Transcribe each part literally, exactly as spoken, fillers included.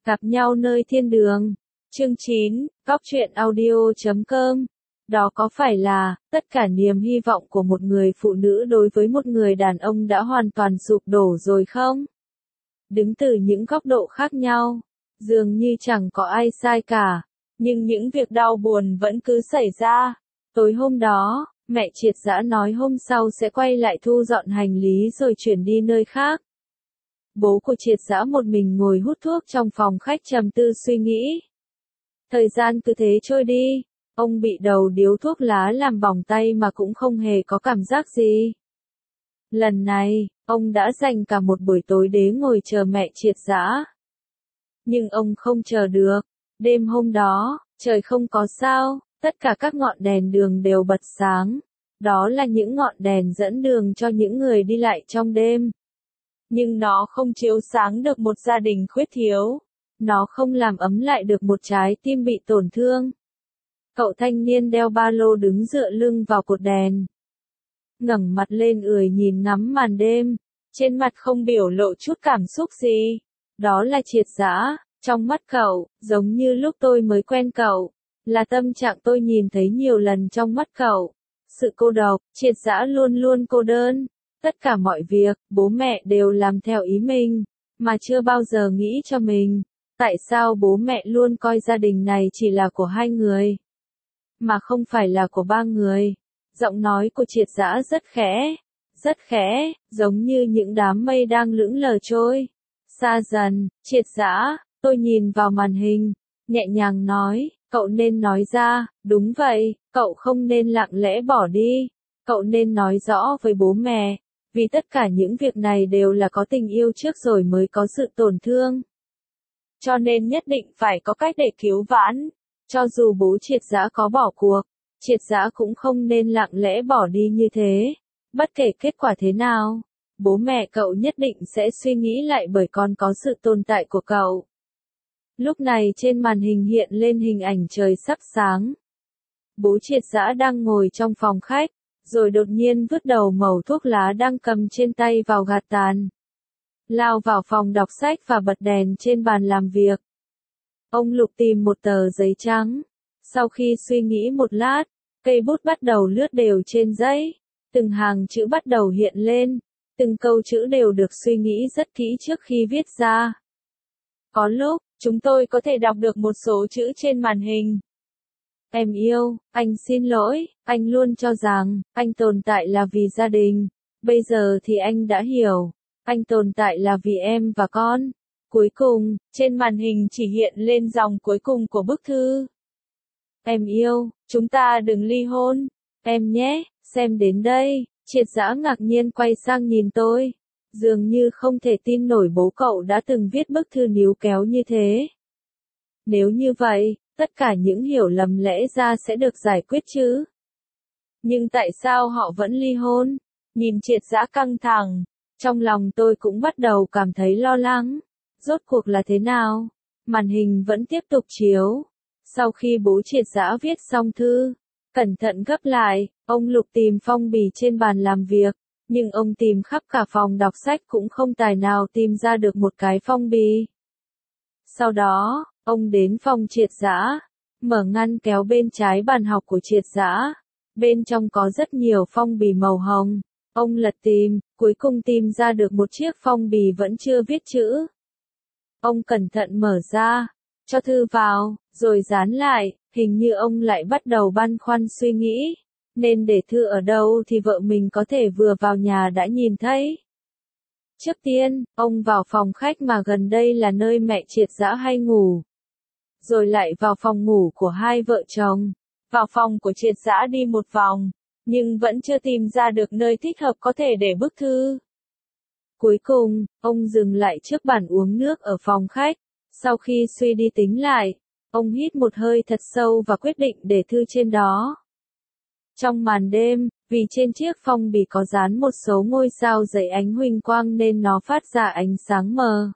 Gặp nhau nơi thiên đường. Chương chín, góc truyện audio chấm com. Đó có phải là, tất cả niềm hy vọng của một người phụ nữ đối với một người đàn ông đã hoàn toàn sụp đổ rồi không? Đứng từ những góc độ khác nhau, dường như chẳng có ai sai cả, nhưng những việc đau buồn vẫn cứ xảy ra. Tối hôm đó, mẹ Triệt Dã nói hôm sau sẽ quay lại thu dọn hành lý rồi chuyển đi nơi khác. Bố của Triệt Dã một mình ngồi hút thuốc trong phòng khách trầm tư suy nghĩ. Thời gian cứ thế trôi đi, ông bị đầu điếu thuốc lá làm bỏng tay mà cũng không hề có cảm giác gì. Lần này, ông đã dành cả một buổi tối để ngồi chờ mẹ Triệt Dã. Nhưng ông không chờ được. Đêm hôm đó, trời không có sao, tất cả các ngọn đèn đường đều bật sáng. Đó là những ngọn đèn dẫn đường cho những người đi lại trong đêm. Nhưng nó không chiếu sáng được một gia đình khuyết thiếu. Nó không làm ấm lại được một trái tim bị tổn thương. Cậu thanh niên đeo ba lô đứng dựa lưng vào cột đèn. Ngẩng mặt lên ười nhìn ngắm màn đêm. Trên mặt không biểu lộ chút cảm xúc gì. Đó là Triệt Dã. Trong mắt cậu, giống như lúc tôi mới quen cậu. Là tâm trạng tôi nhìn thấy nhiều lần trong mắt cậu. Sự cô độc, Triệt Dã luôn luôn cô đơn. Tất cả mọi việc, bố mẹ đều làm theo ý mình, mà chưa bao giờ nghĩ cho mình. Tại sao bố mẹ luôn coi gia đình này chỉ là của hai người, mà không phải là của ba người? Giọng nói của Triệt Dã rất khẽ, rất khẽ, giống như những đám mây đang lững lờ trôi. Xa dần, Triệt Dã, tôi nhìn vào màn hình, nhẹ nhàng nói, cậu nên nói ra, đúng vậy, cậu không nên lặng lẽ bỏ đi, cậu nên nói rõ với bố mẹ. Vì tất cả những việc này đều là có tình yêu trước rồi mới có sự tổn thương. Cho nên nhất định phải có cách để cứu vãn. Cho dù bố Triệt Dã có bỏ cuộc, Triệt Dã cũng không nên lặng lẽ bỏ đi như thế. Bất kể kết quả thế nào, bố mẹ cậu nhất định sẽ suy nghĩ lại bởi còn có sự tồn tại của cậu. Lúc này trên màn hình hiện lên hình ảnh trời sắp sáng. Bố Triệt Dã đang ngồi trong phòng khách. Rồi đột nhiên vứt đầu mẩu thuốc lá đang cầm trên tay vào gạt tàn. Lao vào phòng đọc sách và bật đèn trên bàn làm việc. Ông lục tìm một tờ giấy trắng. Sau khi suy nghĩ một lát, cây bút bắt đầu lướt đều trên giấy. Từng hàng chữ bắt đầu hiện lên. Từng câu chữ đều được suy nghĩ rất kỹ trước khi viết ra. Có lúc, chúng tôi có thể đọc được một số chữ trên màn hình. Em yêu, anh xin lỗi, anh luôn cho rằng, anh tồn tại là vì gia đình. Bây giờ thì anh đã hiểu, anh tồn tại là vì em và con. Cuối cùng, trên màn hình chỉ hiện lên dòng cuối cùng của bức thư. Em yêu, chúng ta đừng ly hôn, em nhé, xem đến đây, Triệt Dã ngạc nhiên quay sang nhìn tôi. Dường như không thể tin nổi bố cậu đã từng viết bức thư níu kéo như thế. Nếu như vậy, tất cả những hiểu lầm lẽ ra sẽ được giải quyết chứ. Nhưng tại sao họ vẫn ly hôn? Nhìn Triệt Dã căng thẳng, trong lòng tôi cũng bắt đầu cảm thấy lo lắng. Rốt cuộc là thế nào? Màn hình vẫn tiếp tục chiếu. Sau khi bố Triệt Dã viết xong thư, cẩn thận gấp lại, ông lục tìm phong bì trên bàn làm việc, nhưng ông tìm khắp cả phòng đọc sách cũng không tài nào tìm ra được một cái phong bì. Sau đó, ông đến phòng Triệt Dã, mở ngăn kéo bên trái bàn học của Triệt Dã. Bên trong có rất nhiều phong bì màu hồng. Ông lật tìm, cuối cùng tìm ra được một chiếc phong bì vẫn chưa viết chữ. Ông cẩn thận mở ra, cho thư vào, rồi dán lại, hình như ông lại bắt đầu băn khoăn suy nghĩ. Nên để thư ở đâu thì vợ mình có thể vừa vào nhà đã nhìn thấy. Trước tiên, ông vào phòng khách mà gần đây là nơi mẹ Triệt Dã hay ngủ. Rồi lại vào phòng ngủ của hai vợ chồng. Vào phòng của Triệt Dã đi một vòng, nhưng vẫn chưa tìm ra được nơi thích hợp có thể để bức thư. Cuối cùng, ông dừng lại trước bàn uống nước ở phòng khách. Sau khi suy đi tính lại, ông hít một hơi thật sâu và quyết định để thư trên đó. Trong màn đêm, vì trên chiếc phong bì có dán một số ngôi sao dậy ánh huỳnh quang nên nó phát ra ánh sáng mờ.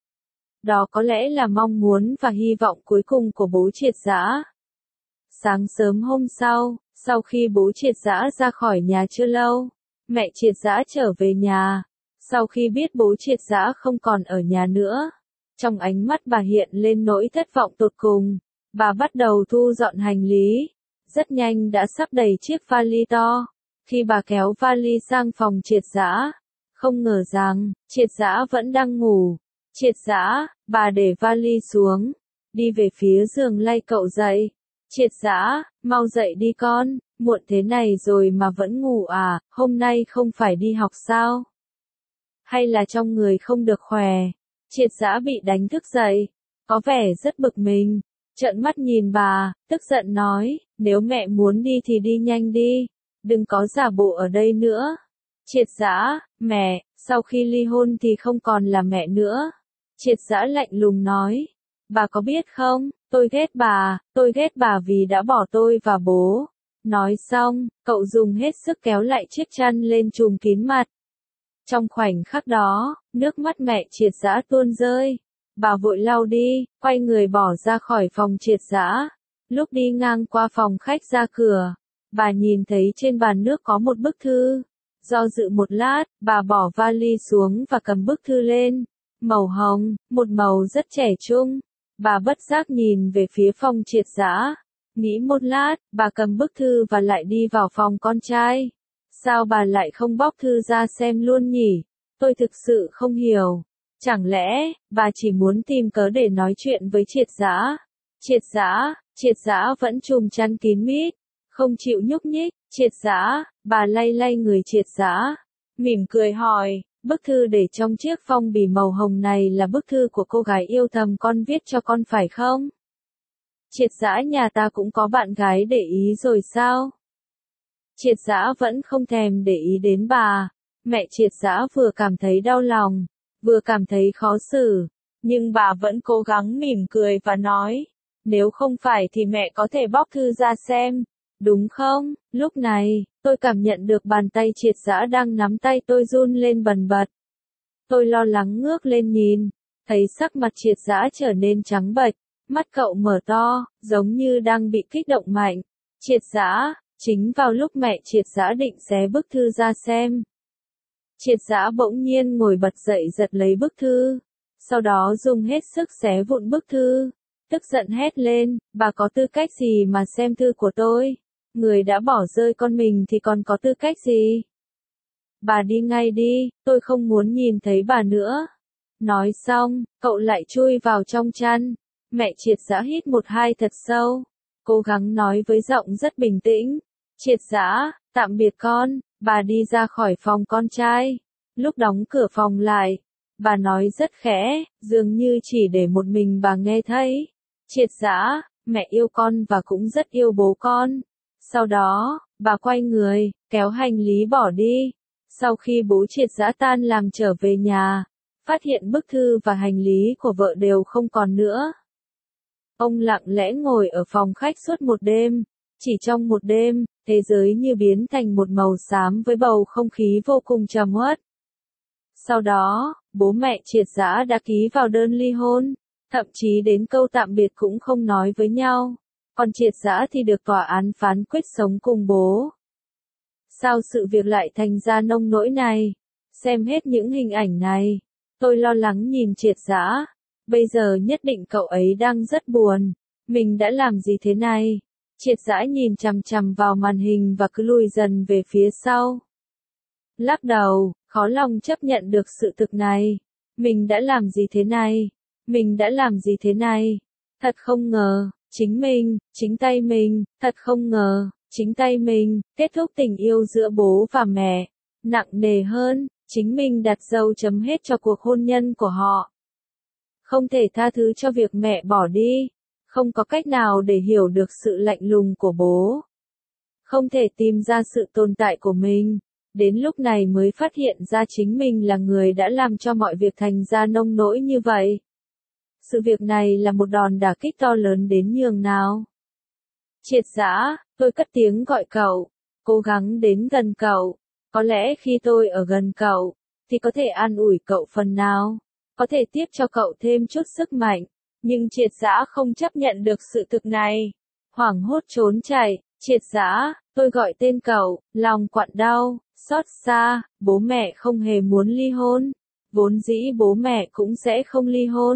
Đó có lẽ là mong muốn và hy vọng cuối cùng của bố Triệt Dã. Sáng sớm hôm sau, sau khi bố Triệt Dã ra khỏi nhà chưa lâu, mẹ Triệt Dã trở về nhà. Sau khi biết bố Triệt Dã không còn ở nhà nữa, Trong ánh mắt bà hiện lên nỗi thất vọng tột cùng. Bà bắt đầu thu dọn hành lý. Rất nhanh đã sắp đầy chiếc vali to. Khi bà kéo vali sang phòng Triệt Dã, không ngờ rằng, Triệt Dã vẫn đang ngủ. Triệt Dã, bà để vali xuống, đi về phía giường lay cậu dậy. Triệt Dã, mau dậy đi con, muộn thế này rồi mà vẫn ngủ à, hôm nay không phải đi học sao? Hay là trong người không được khỏe? Triệt Dã bị đánh thức dậy, có vẻ rất bực mình, trợn mắt nhìn bà, tức giận nói, nếu mẹ muốn đi thì đi nhanh đi, đừng có giả bộ ở đây nữa. Triệt Dã, mẹ, sau khi ly hôn thì không còn là mẹ nữa. Triệt Dã lạnh lùng nói, bà có biết không, tôi ghét bà, tôi ghét bà vì đã bỏ tôi và bố. Nói xong, cậu dùng hết sức kéo lại chiếc chăn lên trùm kín mặt. Trong khoảnh khắc đó, nước mắt mẹ Triệt Dã tuôn rơi. Bà vội lau đi, quay người bỏ ra khỏi phòng Triệt Dã. Lúc đi ngang qua phòng khách ra cửa, bà nhìn thấy trên bàn nước có một bức thư. Do dự một lát, bà bỏ vali xuống và cầm bức thư lên. Màu hồng, một màu rất trẻ trung. Bà bất giác nhìn về phía phòng Triệt Dã. Nghĩ một lát, bà cầm bức thư và lại đi vào phòng con trai. Sao bà lại không bóc thư ra xem luôn nhỉ? Tôi thực sự không hiểu. Chẳng lẽ, bà chỉ muốn tìm cớ để nói chuyện với Triệt Dã? Triệt Dã, Triệt Dã vẫn trùm chăn kín mít, không chịu nhúc nhích. Triệt Dã, bà lay lay người Triệt Dã, mỉm cười hỏi, bức thư để trong chiếc phong bì màu hồng này là bức thư của cô gái yêu thầm con viết cho con phải không? Triệt Dã, nhà ta cũng có bạn gái để ý rồi sao? Triệt Dã vẫn không thèm để ý đến bà. Mẹ Triệt Dã vừa cảm thấy đau lòng, vừa cảm thấy khó xử, nhưng bà vẫn cố gắng mỉm cười và nói, nếu không phải thì mẹ có thể bóc thư ra xem, đúng không? Lúc này, tôi cảm nhận được bàn tay Triệt Dã đang nắm tay tôi run lên bần bật. Tôi lo lắng ngước lên nhìn, thấy sắc mặt Triệt Dã trở nên trắng bệch, mắt cậu mở to, giống như đang bị kích động mạnh. Triệt Dã, chính vào lúc mẹ Triệt Dã định xé bức thư ra xem, Triệt Dã bỗng nhiên ngồi bật dậy giật lấy bức thư, sau đó dùng hết sức xé vụn bức thư, tức giận hét lên, bà có tư cách gì mà xem thư của tôi? Người đã bỏ rơi con mình thì còn có tư cách gì? Bà đi ngay đi, tôi không muốn nhìn thấy bà nữa. Nói xong, cậu lại chui vào trong chăn. Mẹ Triệt Dã hít một hơi thật sâu, cố gắng nói với giọng rất bình tĩnh. Triệt Dã, tạm biệt con. Bà đi ra khỏi phòng con trai. Lúc đóng cửa phòng lại, bà nói rất khẽ, dường như chỉ để một mình bà nghe thấy. Triệt Dã, mẹ yêu con và cũng rất yêu bố con. Sau đó, bà quay người, kéo hành lý bỏ đi. Sau khi bố Triệt Dã tan làm trở về nhà, phát hiện bức thư và hành lý của vợ đều không còn nữa. Ông lặng lẽ ngồi ở phòng khách suốt một đêm. Chỉ trong một đêm, thế giới như biến thành một màu xám với bầu không khí vô cùng trầm uất. Sau đó, bố mẹ Triệt Dã đã ký vào đơn ly hôn, thậm chí đến câu tạm biệt cũng không nói với nhau. Còn Triệt Dã thì được tòa án phán quyết sống cùng bố. Sao sự việc lại thành ra nông nỗi này? Xem hết những hình ảnh này, tôi lo lắng nhìn Triệt Dã. Bây giờ nhất định cậu ấy đang rất buồn. Mình đã làm gì thế này? Triệt Dã nhìn chằm chằm vào màn hình và cứ lùi dần về phía sau. Lắc đầu, khó lòng chấp nhận được sự thực này. Mình đã làm gì thế này? Mình đã làm gì thế này? Thật không ngờ, chính mình, chính tay mình, thật không ngờ, chính tay mình, kết thúc tình yêu giữa bố và mẹ. Nặng nề hơn, chính mình đặt dấu chấm hết cho cuộc hôn nhân của họ. Không thể tha thứ cho việc mẹ bỏ đi. Không có cách nào để hiểu được sự lạnh lùng của bố. Không thể tìm ra sự tồn tại của mình. Đến lúc này mới phát hiện ra chính mình là người đã làm cho mọi việc thành ra nông nỗi như vậy. Sự việc này là một đòn đả kích to lớn đến nhường nào. Triệt Dã, tôi cất tiếng gọi cậu, cố gắng đến gần cậu. Có lẽ khi tôi ở gần cậu, thì có thể an ủi cậu phần nào, có thể tiếp cho cậu thêm chút sức mạnh. Nhưng Triệt Dã không chấp nhận được sự thực này. Hoảng hốt trốn chạy, Triệt Dã, tôi gọi tên cậu, lòng quặn đau, xót xa, bố mẹ không hề muốn ly hôn. Vốn dĩ bố mẹ cũng sẽ không ly hôn.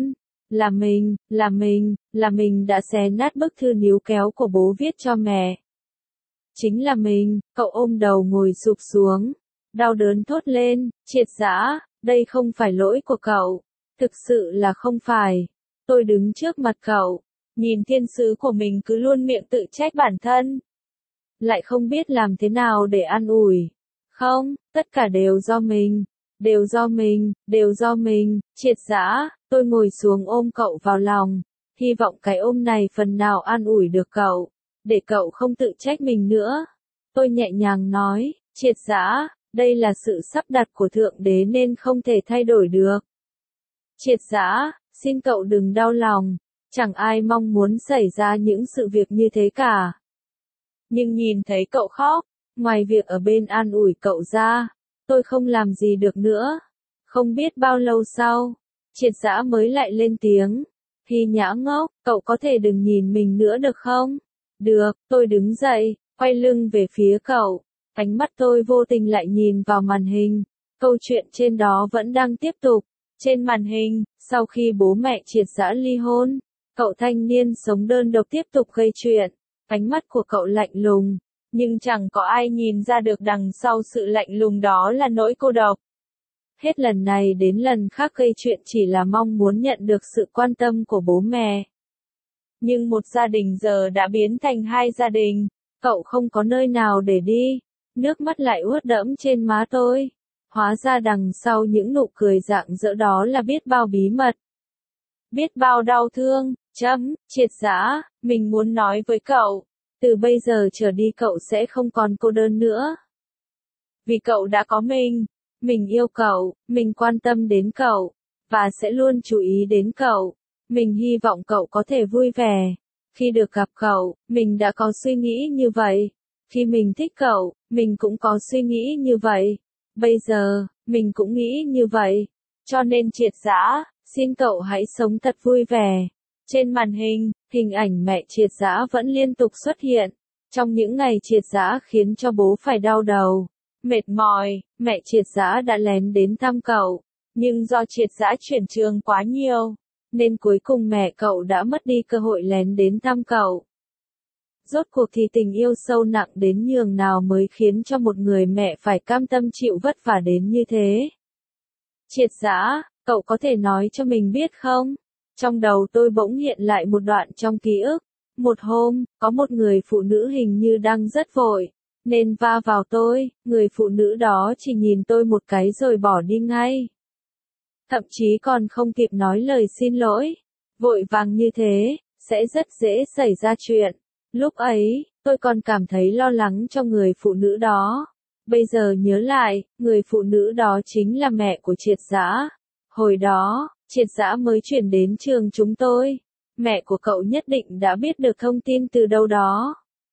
Là mình, là mình, là mình đã xé nát bức thư níu kéo của bố viết cho mẹ. Chính là mình, cậu ôm đầu ngồi sụp xuống. Đau đớn thốt lên, Triệt Dã, đây không phải lỗi của cậu. Thực sự là không phải. Tôi đứng trước mặt cậu, nhìn thiên sứ của mình cứ luôn miệng tự trách bản thân. Lại không biết làm thế nào để an ủi. Không, tất cả đều do mình. Đều do mình, đều do mình, Triệt Dã, tôi ngồi xuống ôm cậu vào lòng. Hy vọng cái ôm này phần nào an ủi được cậu. Để cậu không tự trách mình nữa. Tôi nhẹ nhàng nói, Triệt Dã, đây là sự sắp đặt của Thượng Đế nên không thể thay đổi được. Triệt Dã, xin cậu đừng đau lòng, chẳng ai mong muốn xảy ra những sự việc như thế cả. Nhưng nhìn thấy cậu khóc, ngoài việc ở bên an ủi cậu ra, tôi không làm gì được nữa. Không biết bao lâu sau, Triệt Dã mới lại lên tiếng. Hy Nhã ngốc, cậu có thể đừng nhìn mình nữa được không? Được, tôi đứng dậy, quay lưng về phía cậu. Ánh mắt tôi vô tình lại nhìn vào màn hình. Câu chuyện trên đó vẫn đang tiếp tục. Trên màn hình, sau khi bố mẹ Triệt Dã ly hôn, cậu thanh niên sống đơn độc tiếp tục gây chuyện. Ánh mắt của cậu lạnh lùng, nhưng chẳng có ai nhìn ra được đằng sau sự lạnh lùng đó là nỗi cô độc. Hết lần này đến lần khác gây chuyện chỉ là mong muốn nhận được sự quan tâm của bố mẹ. Nhưng một gia đình giờ đã biến thành hai gia đình, cậu không có nơi nào để đi, nước mắt lại ướt đẫm trên má tôi. Hóa ra đằng sau những nụ cười rạng rỡ đó là biết bao bí mật. Biết bao đau thương, chấm, Triệt Dã, mình muốn nói với cậu, từ bây giờ trở đi cậu sẽ không còn cô đơn nữa. Vì cậu đã có mình, mình yêu cậu, mình quan tâm đến cậu, và sẽ luôn chú ý đến cậu. Mình hy vọng cậu có thể vui vẻ. Khi được gặp cậu, mình đã có suy nghĩ như vậy. Khi mình thích cậu, mình cũng có suy nghĩ như vậy. Bây giờ, mình cũng nghĩ như vậy. Cho nên Triệt Dã, xin cậu hãy sống thật vui vẻ. Trên màn hình, hình ảnh mẹ Triệt Dã vẫn liên tục xuất hiện. Trong những ngày Triệt Dã khiến cho bố phải đau đầu, mệt mỏi, mẹ Triệt Dã đã lén đến thăm cậu. Nhưng do Triệt Dã chuyển trường quá nhiều, nên cuối cùng mẹ cậu đã mất đi cơ hội lén đến thăm cậu. Rốt cuộc thì tình yêu sâu nặng đến nhường nào mới khiến cho một người mẹ phải cam tâm chịu vất vả đến như thế. Triệt Dã, cậu có thể nói cho mình biết không? Trong đầu tôi bỗng hiện lại một đoạn trong ký ức. Một hôm, có một người phụ nữ hình như đang rất vội, nên va vào tôi, người phụ nữ đó chỉ nhìn tôi một cái rồi bỏ đi ngay. Thậm chí còn không kịp nói lời xin lỗi. Vội vàng như thế, sẽ rất dễ xảy ra chuyện. Lúc ấy, tôi còn cảm thấy lo lắng cho người phụ nữ đó. Bây giờ nhớ lại, người phụ nữ đó chính là mẹ của Triệt Dã. Hồi đó, Triệt Dã mới chuyển đến trường chúng tôi. Mẹ của cậu nhất định đã biết được thông tin từ đâu đó,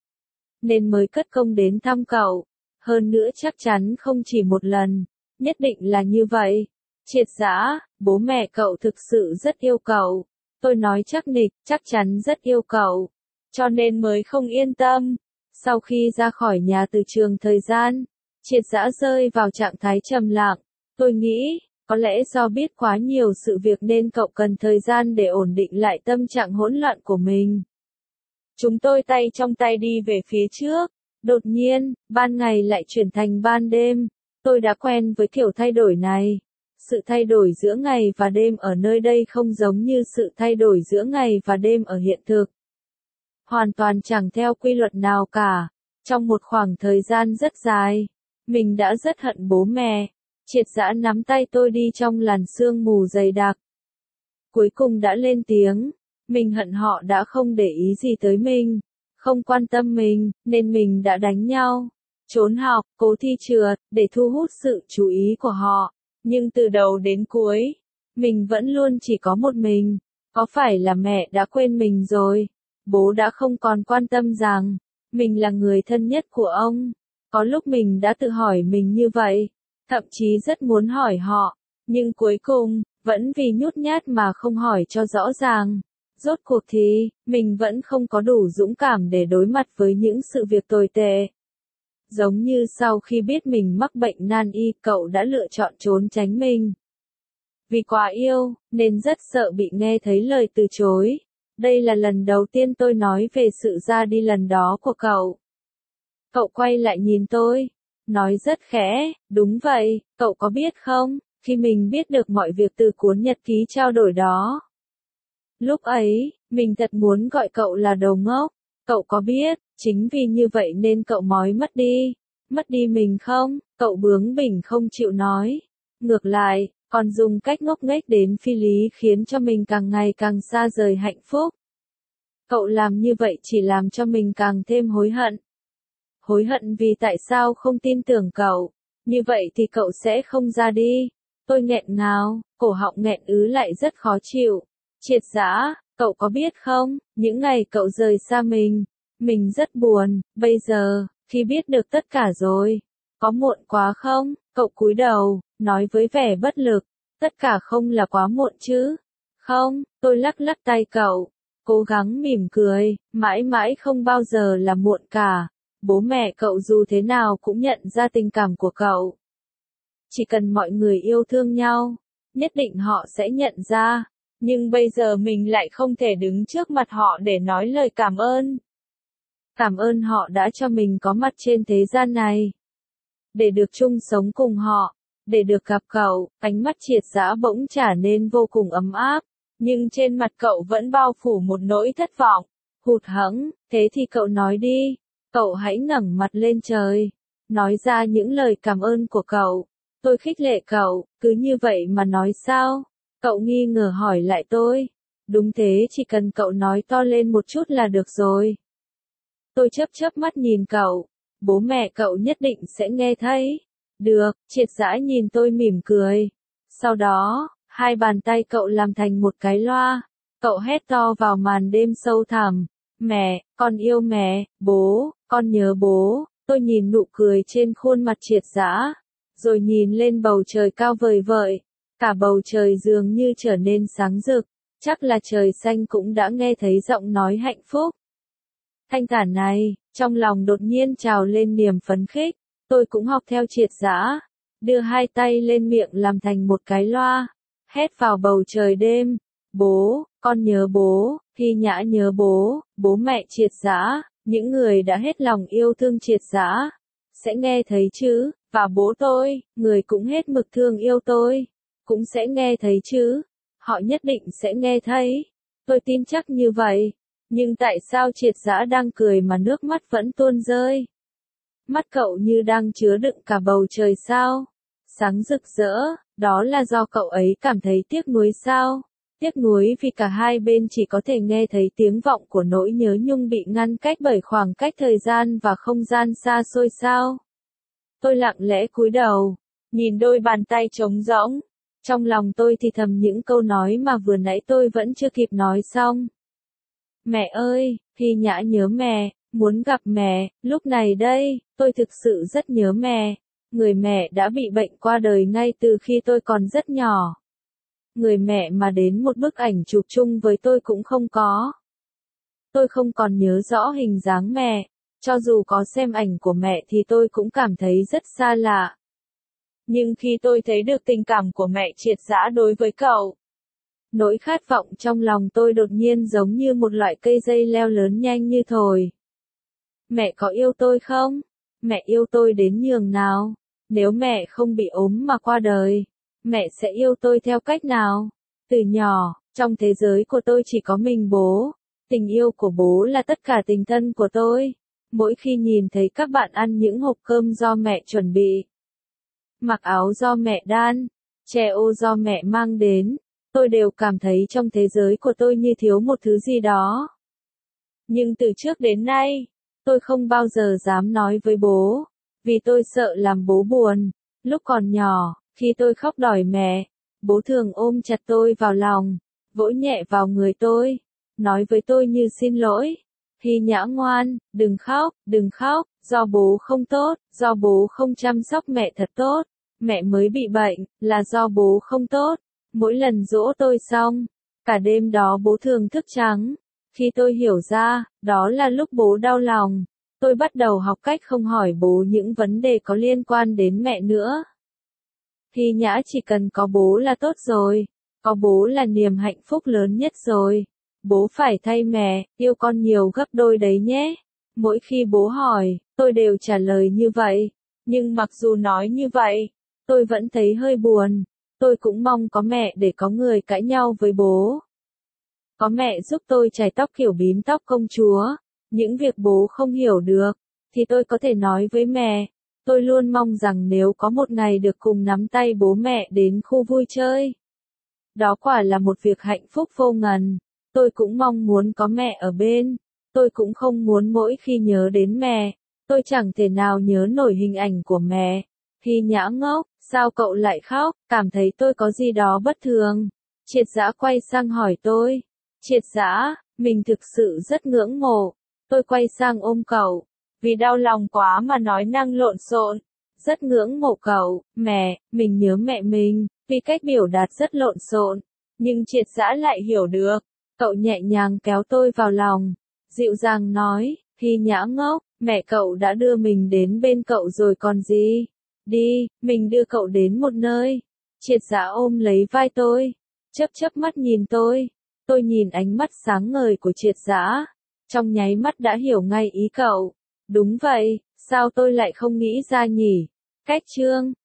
nên mới cất công đến thăm cậu. Hơn nữa chắc chắn không chỉ một lần. Nhất định là như vậy. Triệt Dã, bố mẹ cậu thực sự rất yêu cậu. Tôi nói chắc nịch, chắc chắn rất yêu cậu. Cho nên mới không yên tâm. Sau khi ra khỏi nhà từ trường thời gian, Triệt Dã rơi vào trạng thái trầm lặng. Tôi nghĩ, có lẽ do biết quá nhiều sự việc nên cậu cần thời gian để ổn định lại tâm trạng hỗn loạn của mình. Chúng tôi tay trong tay đi về phía trước. Đột nhiên, ban ngày lại chuyển thành ban đêm. Tôi đã quen với kiểu thay đổi này. Sự thay đổi giữa ngày và đêm ở nơi đây không giống như sự thay đổi giữa ngày và đêm ở hiện thực. Hoàn toàn chẳng theo quy luật nào cả. Trong một khoảng thời gian rất dài, mình đã rất hận bố mẹ. Triệt Dã nắm tay tôi đi trong làn sương mù dày đặc. Cuối cùng đã lên tiếng. Mình hận họ đã không để ý gì tới mình, không quan tâm mình, nên mình đã đánh nhau, trốn học, cố thi trượt, để thu hút sự chú ý của họ. Nhưng từ đầu đến cuối, mình vẫn luôn chỉ có một mình. Có phải là mẹ đã quên mình rồi? Bố đã không còn quan tâm rằng mình là người thân nhất của ông. Có lúc mình đã tự hỏi mình như vậy, thậm chí rất muốn hỏi họ, nhưng cuối cùng, vẫn vì nhút nhát mà không hỏi cho rõ ràng. Rốt cuộc thì, mình vẫn không có đủ dũng cảm để đối mặt với những sự việc tồi tệ. Giống như sau khi biết mình mắc bệnh nan y, cậu đã lựa chọn trốn tránh mình. Vì quá yêu, nên rất sợ bị nghe thấy lời từ chối. Đây là lần đầu tiên tôi nói về sự ra đi lần đó của cậu. Cậu quay lại nhìn tôi, nói rất khẽ, đúng vậy, cậu có biết không, khi mình biết được mọi việc từ cuốn nhật ký trao đổi đó. Lúc ấy, mình thật muốn gọi cậu là đồ ngốc, cậu có biết, chính vì như vậy nên cậu mói mất đi, mất đi mình không, cậu bướng bỉnh không chịu nói. Ngược lại, còn dùng cách ngốc nghếch đến phi lý khiến cho mình càng ngày càng xa rời hạnh phúc. Cậu làm như vậy chỉ làm cho mình càng thêm hối hận. Hối hận vì tại sao không tin tưởng cậu, như vậy thì cậu sẽ không ra đi. Tôi nghẹn ngào, cổ họng nghẹn ứ lại rất khó chịu. Triệt Dã, cậu có biết không, những ngày cậu rời xa mình, mình rất buồn, bây giờ, khi biết được tất cả rồi, có muộn quá không? Cậu cúi đầu, nói với vẻ bất lực, tất cả không là quá muộn chứ? Không, tôi lắc lắc tay cậu, cố gắng mỉm cười, mãi mãi không bao giờ là muộn cả. Bố mẹ cậu dù thế nào cũng nhận ra tình cảm của cậu. Chỉ cần mọi người yêu thương nhau, nhất định họ sẽ nhận ra. Nhưng bây giờ mình lại không thể đứng trước mặt họ để nói lời cảm ơn. Cảm ơn họ đã cho mình có mặt trên thế gian này. Để được chung sống cùng họ, để được gặp cậu, ánh mắt Triệt Dã bỗng trở nên vô cùng ấm áp. Nhưng trên mặt cậu vẫn bao phủ một nỗi thất vọng, hụt hẫng, thế thì cậu nói đi. Cậu hãy ngẩng mặt lên trời, nói ra những lời cảm ơn của cậu. Tôi khích lệ cậu, cứ như vậy mà nói sao? Cậu nghi ngờ hỏi lại tôi. Đúng thế, chỉ cần cậu nói to lên một chút là được rồi. Tôi chớp chớp mắt nhìn cậu, bố mẹ cậu nhất định sẽ nghe thấy. Được, Triệt Dã nhìn tôi mỉm cười. Sau đó, hai bàn tay cậu làm thành một cái loa. Cậu hét to vào màn đêm sâu thẳm. Mẹ, con yêu mẹ, bố, con nhớ bố. Tôi nhìn nụ cười trên khuôn mặt Triệt Dã, rồi nhìn lên bầu trời cao vời vợi. Cả bầu trời dường như trở nên sáng rực, chắc là trời xanh cũng đã nghe thấy giọng nói hạnh phúc. Thanh thản này, trong lòng đột nhiên trào lên niềm phấn khích, tôi cũng học theo Triệt Dã, đưa hai tay lên miệng làm thành một cái loa, hét vào bầu trời đêm, bố, con nhớ bố, Hy Nhã nhớ bố, bố mẹ Triệt Dã, những người đã hết lòng yêu thương Triệt Dã, sẽ nghe thấy chứ, và bố tôi, người cũng hết mực thương yêu tôi, cũng sẽ nghe thấy chứ, họ nhất định sẽ nghe thấy, tôi tin chắc như vậy. Nhưng tại sao Triệt Dã đang cười mà nước mắt vẫn tuôn rơi? Mắt cậu như đang chứa đựng cả bầu trời sao? Sáng rực rỡ, đó là do cậu ấy cảm thấy tiếc nuối sao? Tiếc nuối vì cả hai bên chỉ có thể nghe thấy tiếng vọng của nỗi nhớ nhung bị ngăn cách bởi khoảng cách thời gian và không gian xa xôi sao? Tôi lặng lẽ cúi đầu, nhìn đôi bàn tay trống rỗng. Trong lòng tôi thì thầm những câu nói mà vừa nãy tôi vẫn chưa kịp nói xong. Mẹ ơi, Hy Nhã nhớ mẹ, muốn gặp mẹ, lúc này đây, tôi thực sự rất nhớ mẹ. Người mẹ đã bị bệnh qua đời ngay từ khi tôi còn rất nhỏ. Người mẹ mà đến một bức ảnh chụp chung với tôi cũng không có. Tôi không còn nhớ rõ hình dáng mẹ, cho dù có xem ảnh của mẹ thì tôi cũng cảm thấy rất xa lạ. Nhưng khi tôi thấy được tình cảm của mẹ Triệt Dã đối với cậu, nỗi khát vọng trong lòng tôi đột nhiên giống như một loại cây dây leo lớn nhanh như thổi. Mẹ có yêu tôi không? Mẹ yêu tôi đến nhường nào? Nếu mẹ không bị ốm mà qua đời, mẹ sẽ yêu tôi theo cách nào? Từ nhỏ, trong thế giới của tôi chỉ có mình bố. Tình yêu của bố là tất cả tình thân của tôi. Mỗi khi nhìn thấy các bạn ăn những hộp cơm do mẹ chuẩn bị, mặc áo do mẹ đan, che ô do mẹ mang đến, tôi đều cảm thấy trong thế giới của tôi như thiếu một thứ gì đó. Nhưng từ trước đến nay, tôi không bao giờ dám nói với bố, vì tôi sợ làm bố buồn. Lúc còn nhỏ, khi tôi khóc đòi mẹ, bố thường ôm chặt tôi vào lòng, vỗ nhẹ vào người tôi, nói với tôi như xin lỗi. Hy Nhã ngoan, đừng khóc, đừng khóc, do bố không tốt, do bố không chăm sóc mẹ thật tốt, mẹ mới bị bệnh, là do bố không tốt. Mỗi lần dỗ tôi xong, cả đêm đó bố thường thức trắng. Khi tôi hiểu ra, đó là lúc bố đau lòng, tôi bắt đầu học cách không hỏi bố những vấn đề có liên quan đến mẹ nữa. Hy Nhã chỉ cần có bố là tốt rồi. Có bố là niềm hạnh phúc lớn nhất rồi. Bố phải thay mẹ, yêu con nhiều gấp đôi đấy nhé. Mỗi khi bố hỏi, tôi đều trả lời như vậy. Nhưng mặc dù nói như vậy, tôi vẫn thấy hơi buồn. Tôi cũng mong có mẹ để có người cãi nhau với bố. Có mẹ giúp tôi chải tóc kiểu bím tóc công chúa. Những việc bố không hiểu được, thì tôi có thể nói với mẹ. Tôi luôn mong rằng nếu có một ngày được cùng nắm tay bố mẹ đến khu vui chơi. Đó quả là một việc hạnh phúc vô ngần. Tôi cũng mong muốn có mẹ ở bên. Tôi cũng không muốn mỗi khi nhớ đến mẹ, tôi chẳng thể nào nhớ nổi hình ảnh của mẹ. Hy Nhã ngốc, sao cậu lại khóc, cảm thấy tôi có gì đó bất thường. Triệt Dã quay sang hỏi tôi. Triệt Dã, mình thực sự rất ngưỡng mộ. Tôi quay sang ôm cậu, vì đau lòng quá mà nói năng lộn xộn. Rất ngưỡng mộ cậu, mẹ, mình nhớ mẹ mình, vì cách biểu đạt rất lộn xộn. Nhưng Triệt Dã lại hiểu được. Cậu nhẹ nhàng kéo tôi vào lòng, dịu dàng nói, Hy Nhã ngốc, mẹ cậu đã đưa mình đến bên cậu rồi còn gì. Đi, mình đưa cậu đến một nơi. Triệt Dã ôm lấy vai tôi, chớp chớp mắt nhìn tôi. Tôi nhìn ánh mắt sáng ngời của Triệt Dã, trong nháy mắt đã hiểu ngay ý cậu. Đúng vậy, sao tôi lại không nghĩ ra nhỉ? Cách chương